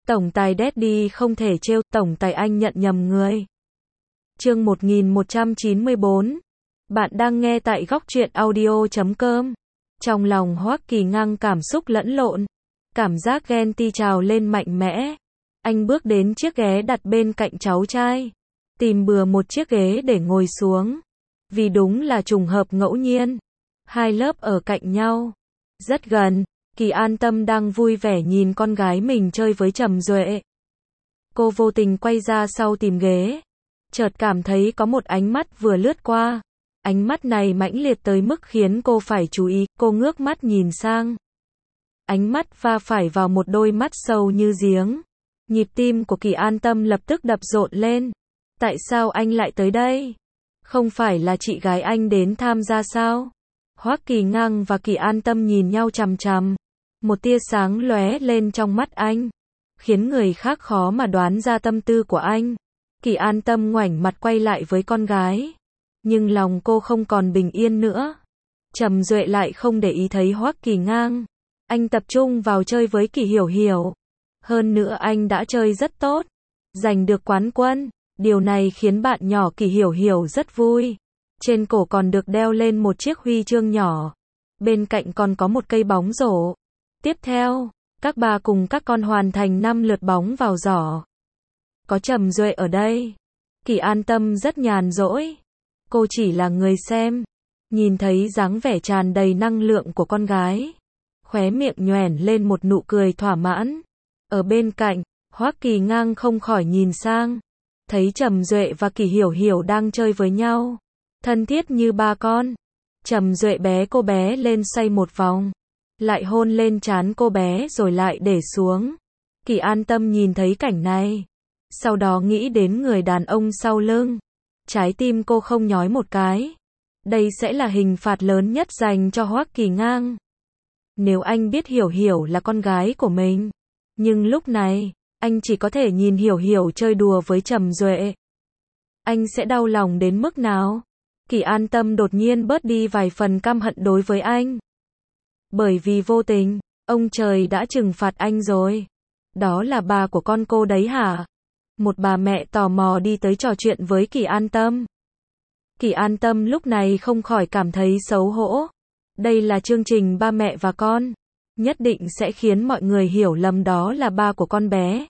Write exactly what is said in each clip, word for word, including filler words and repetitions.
Tổng tài Daddy không thể trêu, tổng tài anh nhận nhầm người. Chương một nghìn một trăm chín mươi bốn. Bạn đang nghe tại góc truyện audio chấm com. Trong lòng Hoắc Kỳ Ngang cảm xúc lẫn lộn, cảm giác ghen ti trào lên mạnh mẽ. Anh bước đến chiếc ghế đặt bên cạnh cháu trai, tìm bừa một chiếc ghế để ngồi xuống. Vì đúng là trùng hợp ngẫu nhiên, hai lớp ở cạnh nhau, rất gần. Kỳ An Tâm đang vui vẻ nhìn con gái mình chơi với Trầm Duệ. Cô vô tình quay ra sau tìm ghế, chợt cảm thấy có một ánh mắt vừa lướt qua. Ánh mắt này mãnh liệt tới mức khiến cô phải chú ý, cô ngước mắt nhìn sang. Ánh mắt va phải vào một đôi mắt sâu như giếng. Nhịp tim của Kỳ An Tâm lập tức đập rộn lên. Tại sao anh lại tới đây? Không phải là chị gái anh đến tham gia sao? Hoắc Kỳ Ngang và Kỳ An Tâm nhìn nhau chằm chằm. Một tia sáng lóe lên trong mắt anh, khiến người khác khó mà đoán ra tâm tư của anh. Kỳ An Tâm ngoảnh mặt quay lại với con gái, nhưng lòng cô không còn bình yên nữa. Trầm Duệ lại không để ý thấy Hoắc Kỳ Ngang. Anh tập trung vào chơi với Kỳ Hiểu Hiểu. Hơn nữa anh đã chơi rất tốt, giành được quán quân. Điều này khiến bạn nhỏ Kỳ Hiểu Hiểu rất vui. Trên cổ còn được đeo lên một chiếc huy chương nhỏ. Bên cạnh còn có một cây bóng rổ. Tiếp theo, các bà cùng các con hoàn thành năm lượt bóng vào giỏ. Có Trầm Duệ ở đây, Kỳ An Tâm rất nhàn rỗi. Cô chỉ là người xem, nhìn thấy dáng vẻ tràn đầy năng lượng của con gái, khóe miệng nhoẻn lên một nụ cười thỏa mãn. Ở bên cạnh, Hoắc Kỳ Ngang không khỏi nhìn sang, thấy Trầm Duệ và Kỳ Hiểu Hiểu đang chơi với nhau, thân thiết như ba con. Trầm Duệ bé cô bé lên xoay một vòng, lại hôn lên trán cô bé rồi lại để xuống. Kỳ An Tâm nhìn thấy cảnh này, sau đó nghĩ đến người đàn ông sau lưng. Trái tim cô không nhói một cái. Đây sẽ là hình phạt lớn nhất dành cho Hoắc Kỳ Ngang. Nếu anh biết Hiểu Hiểu là con gái của mình, nhưng lúc này, anh chỉ có thể nhìn Hiểu Hiểu chơi đùa với Trầm Duệ, anh sẽ đau lòng đến mức nào? Kỳ An Tâm đột nhiên bớt đi vài phần căm hận đối với anh. Bởi vì vô tình, ông trời đã trừng phạt anh rồi. Đó là bà của con cô đấy hả? Một bà mẹ tò mò đi tới trò chuyện với Kỳ An Tâm. Kỳ An Tâm lúc này không khỏi cảm thấy xấu hổ. Đây là chương trình ba mẹ và con, nhất định sẽ khiến mọi người hiểu lầm đó là ba của con bé.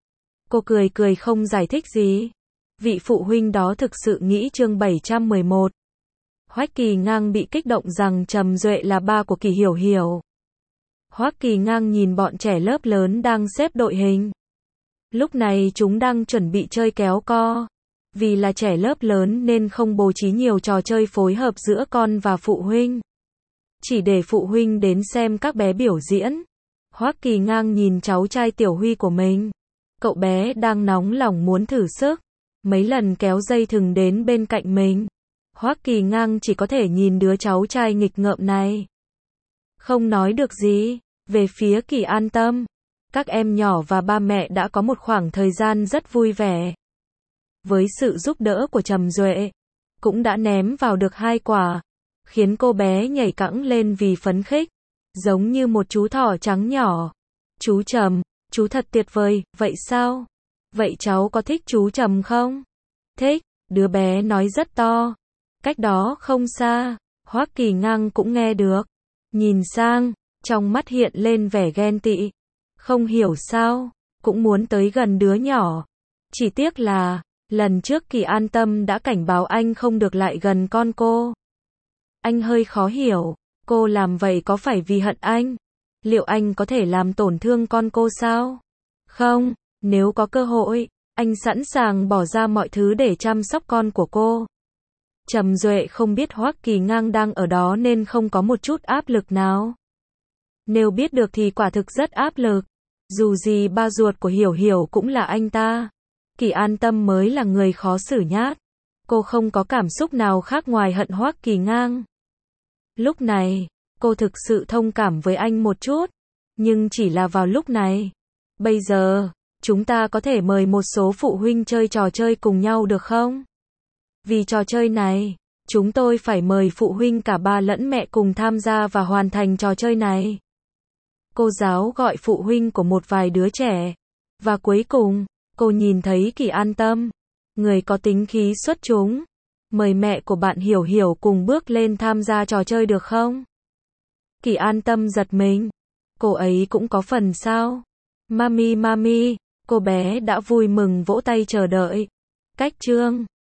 Cô cười cười không giải thích gì. Vị phụ huynh đó thực sự nghĩ chương bảy trăm mười một. Hoắc Kỳ Ngang bị kích động rằng Trầm Duệ là ba của Kỳ Hiểu Hiểu. Hoắc Kỳ Ngang nhìn bọn trẻ lớp lớn đang xếp đội hình. Lúc này chúng đang chuẩn bị chơi kéo co. Vì là trẻ lớp lớn nên không bố trí nhiều trò chơi phối hợp giữa con và phụ huynh. Chỉ để phụ huynh đến xem các bé biểu diễn. Hoắc Kỳ Ngang nhìn cháu trai Tiểu Huy của mình. Cậu bé đang nóng lòng muốn thử sức. Mấy lần kéo dây thừng đến bên cạnh mình. Hoắc Kỳ Ngang chỉ có thể nhìn đứa cháu trai nghịch ngợm này, không nói được gì. Về phía Kỳ An Tâm, các em nhỏ và ba mẹ đã có một khoảng thời gian rất vui vẻ. Với sự giúp đỡ của Trầm Duệ, cũng đã ném vào được hai quả, khiến cô bé nhảy cẫng lên vì phấn khích, giống như một chú thỏ trắng nhỏ. Chú Trầm, chú thật tuyệt vời, vậy sao? Vậy cháu có thích chú Trầm không? Thích, đứa bé nói rất to. Cách đó không xa, Hoắc Kỳ Ngang cũng nghe được. Nhìn sang, trong mắt hiện lên vẻ ghen tị. Không hiểu sao, cũng muốn tới gần đứa nhỏ. Chỉ tiếc là, lần trước Kỳ An Tâm đã cảnh báo anh không được lại gần con cô. Anh hơi khó hiểu, cô làm vậy có phải vì hận anh? Liệu anh có thể làm tổn thương con cô sao? Không, nếu có cơ hội, anh sẵn sàng bỏ ra mọi thứ để chăm sóc con của cô. Trầm Duệ không biết Hoắc Kỳ Ngang đang ở đó nên không có một chút áp lực nào. Nếu biết được thì quả thực rất áp lực. Dù gì ba ruột của Hiểu Hiểu cũng là anh ta. Kỳ An Tâm mới là người khó xử nhất. Cô không có cảm xúc nào khác ngoài hận Hoắc Kỳ Ngang. Lúc này, cô thực sự thông cảm với anh một chút. Nhưng chỉ là vào lúc này. Bây giờ, chúng ta có thể mời một số phụ huynh chơi trò chơi cùng nhau được không? Vì trò chơi này, chúng tôi phải mời phụ huynh cả ba lẫn mẹ cùng tham gia và hoàn thành trò chơi này. Cô giáo gọi phụ huynh của một vài đứa trẻ. Và cuối cùng, cô nhìn thấy Kỳ an tâm, người có tính khí xuất chúng. Mời mẹ của bạn Hiểu Hiểu cùng bước lên tham gia trò chơi được không? Kỳ an tâm giật mình. Cô ấy cũng có phần sao? Mami mami, cô bé đã vui mừng vỗ tay chờ đợi. Cách chương